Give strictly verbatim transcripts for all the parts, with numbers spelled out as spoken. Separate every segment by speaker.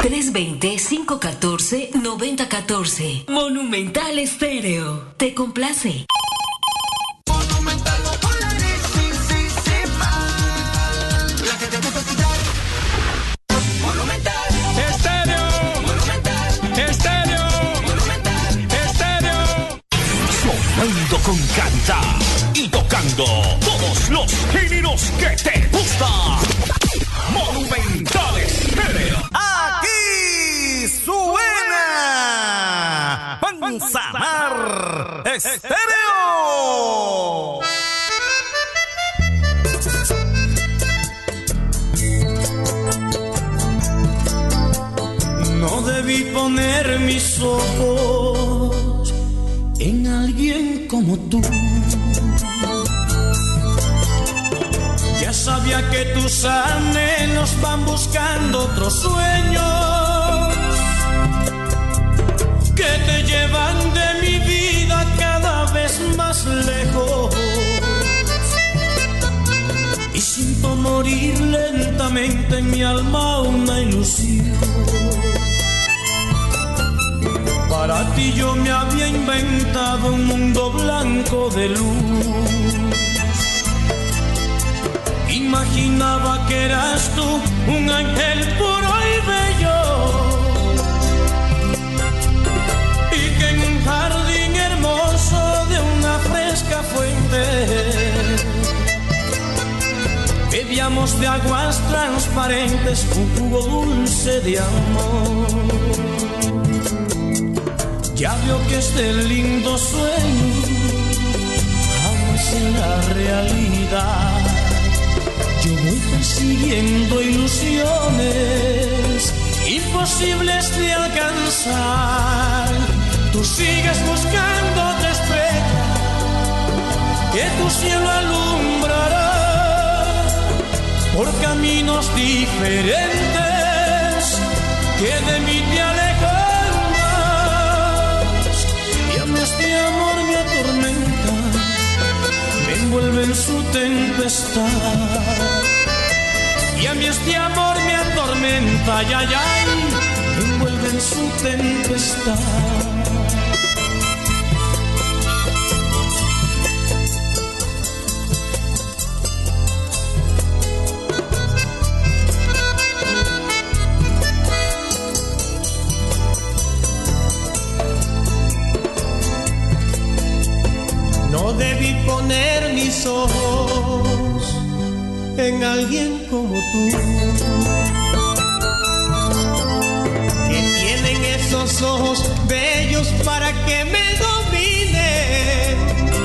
Speaker 1: tres dos cero, cinco uno cuatro, nueve cero uno cuatro. Monumental Estéreo. Te complace.
Speaker 2: Monumental. Sí, sí, sí, la que te gusta escuchar. Monumental.
Speaker 3: Estéreo.
Speaker 2: Monumental.
Speaker 3: Estéreo.
Speaker 2: Monumental.
Speaker 3: Estéreo.
Speaker 4: Sonando con calidad y tocando todos los géneros que te gustan. Monumental Estéreo.
Speaker 5: Aquí suena Manzanar Estéreo.
Speaker 6: No debí poner mis ojos en alguien como tú. Ya sabía que tus anhelos van buscando otros sueños que te llevan de mi vida cada vez más lejos. Y siento morir lentamente en mi alma una ilusión. Para ti yo me había inventado un mundo blanco de luz. Imaginaba que eras tú un ángel puro y bello, y que en un jardín hermoso de una fresca fuente bebíamos de aguas transparentes un jugo dulce de amor. Ya veo que este lindo sueño aún será realidad. Yo voy persiguiendo ilusiones imposibles de alcanzar. Tú sigues buscando otra estrella que tu cielo alumbrará por caminos diferentes que de mí te alejan más. Y a mí este amor me atormenta, me envuelve en su tempestad. Y a mí este amor me atormenta, ay, ay, ay, me envuelve en su tempestad. No debí poner mis ojos en alguien como tú, que tienen esos ojos bellos para que me dominen.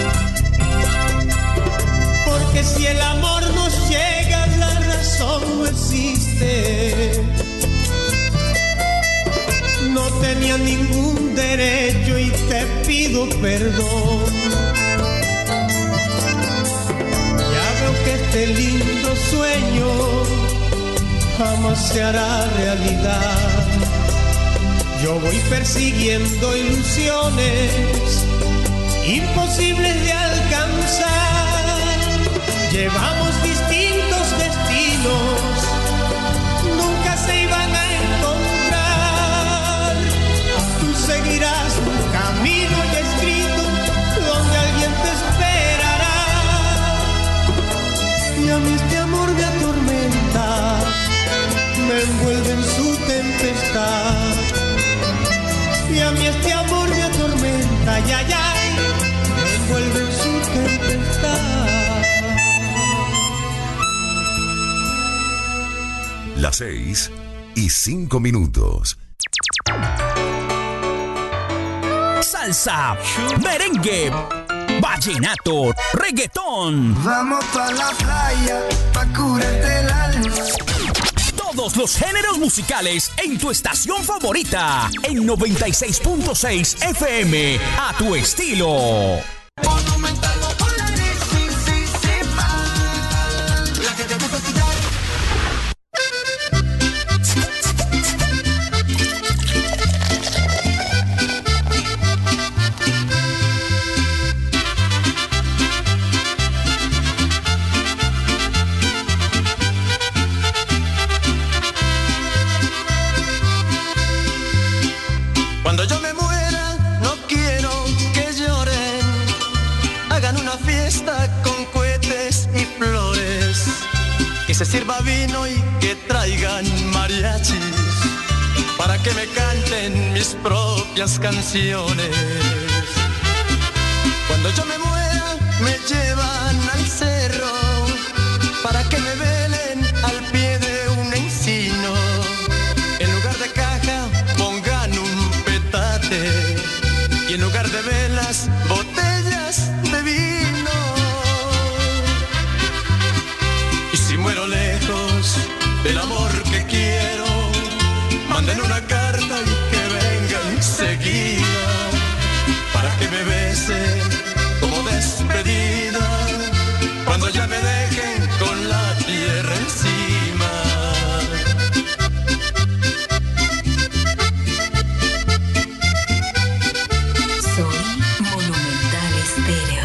Speaker 6: Porque si el amor nos llega, la razón no existe. No tenía ningún derecho y te pido perdón. Que este lindo sueño jamás se hará realidad. Yo voy persiguiendo ilusiones imposibles de alcanzar. Llevamos distintos destinos, nunca se iban a encontrar. Tú seguirás un camino ya escrito donde alguien te esperará. Y a mí este amor me atormenta, me envuelve en su tempestad. Y a mí este amor me atormenta, ay, ay, ay, me envuelve en su tempestad.
Speaker 7: Las seis y cinco minutos.
Speaker 4: Salsa, merengue, vallenato, reggaetón.
Speaker 2: Vamos pa' la playa, pa' curarte el alma.
Speaker 4: Todos los géneros musicales en tu estación favorita. En noventa y seis punto seis F M. A tu estilo.
Speaker 2: Monumental. Sí, sí, sí, la que te gusta escuchar.
Speaker 8: sirva vino y que traigan mariachis para que me canten mis propias canciones. Cuando yo me muera me llevan al cerro para que me velen al pie de un encino. En lugar de caja pongan un petate y en lugar de velas botellas de vino. Y si muero lejos del amor que quiero, manden una carta y que venga enseguida para que me besen como despedida cuando ya me dejen con la tierra encima.
Speaker 1: Soy Monumental Estéreo.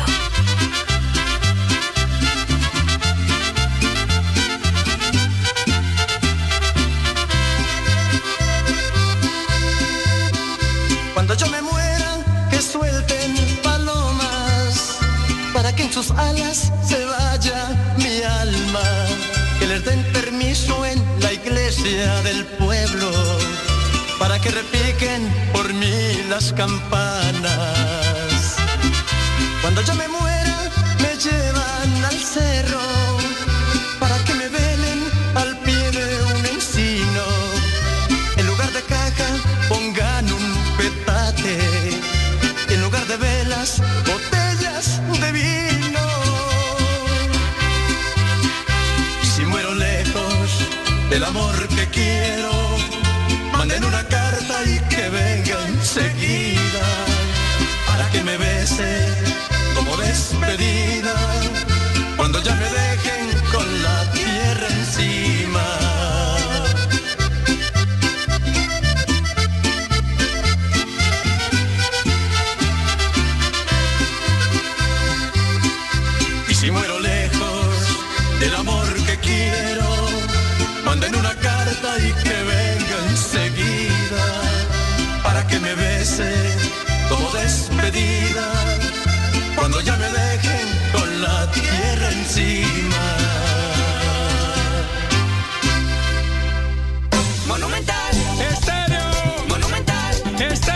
Speaker 8: Cuando yo me muera, que suelten palomas para que en sus alas se vaya mi alma, que les den permiso en la iglesia del pueblo para que repiquen por mí las campanas. Cuando yo me muera me llevan al cerro para que me velen al pie de un encino. En lugar de caja pongan un petate y en lugar de velas botellas de vino. Y si muero lejos del amor que quiero, manden una carta y que venga enseguida para que me bese como despedida cuando ya me dejen con la tierra encima. Y si muero lejos del amor que quiero, manden una carta y que venga enseguida para que me bese como despedida cuando ya me dejen con la tierra encima.
Speaker 2: Monumental
Speaker 3: Estéreo.
Speaker 2: Monumental
Speaker 3: Estéreo.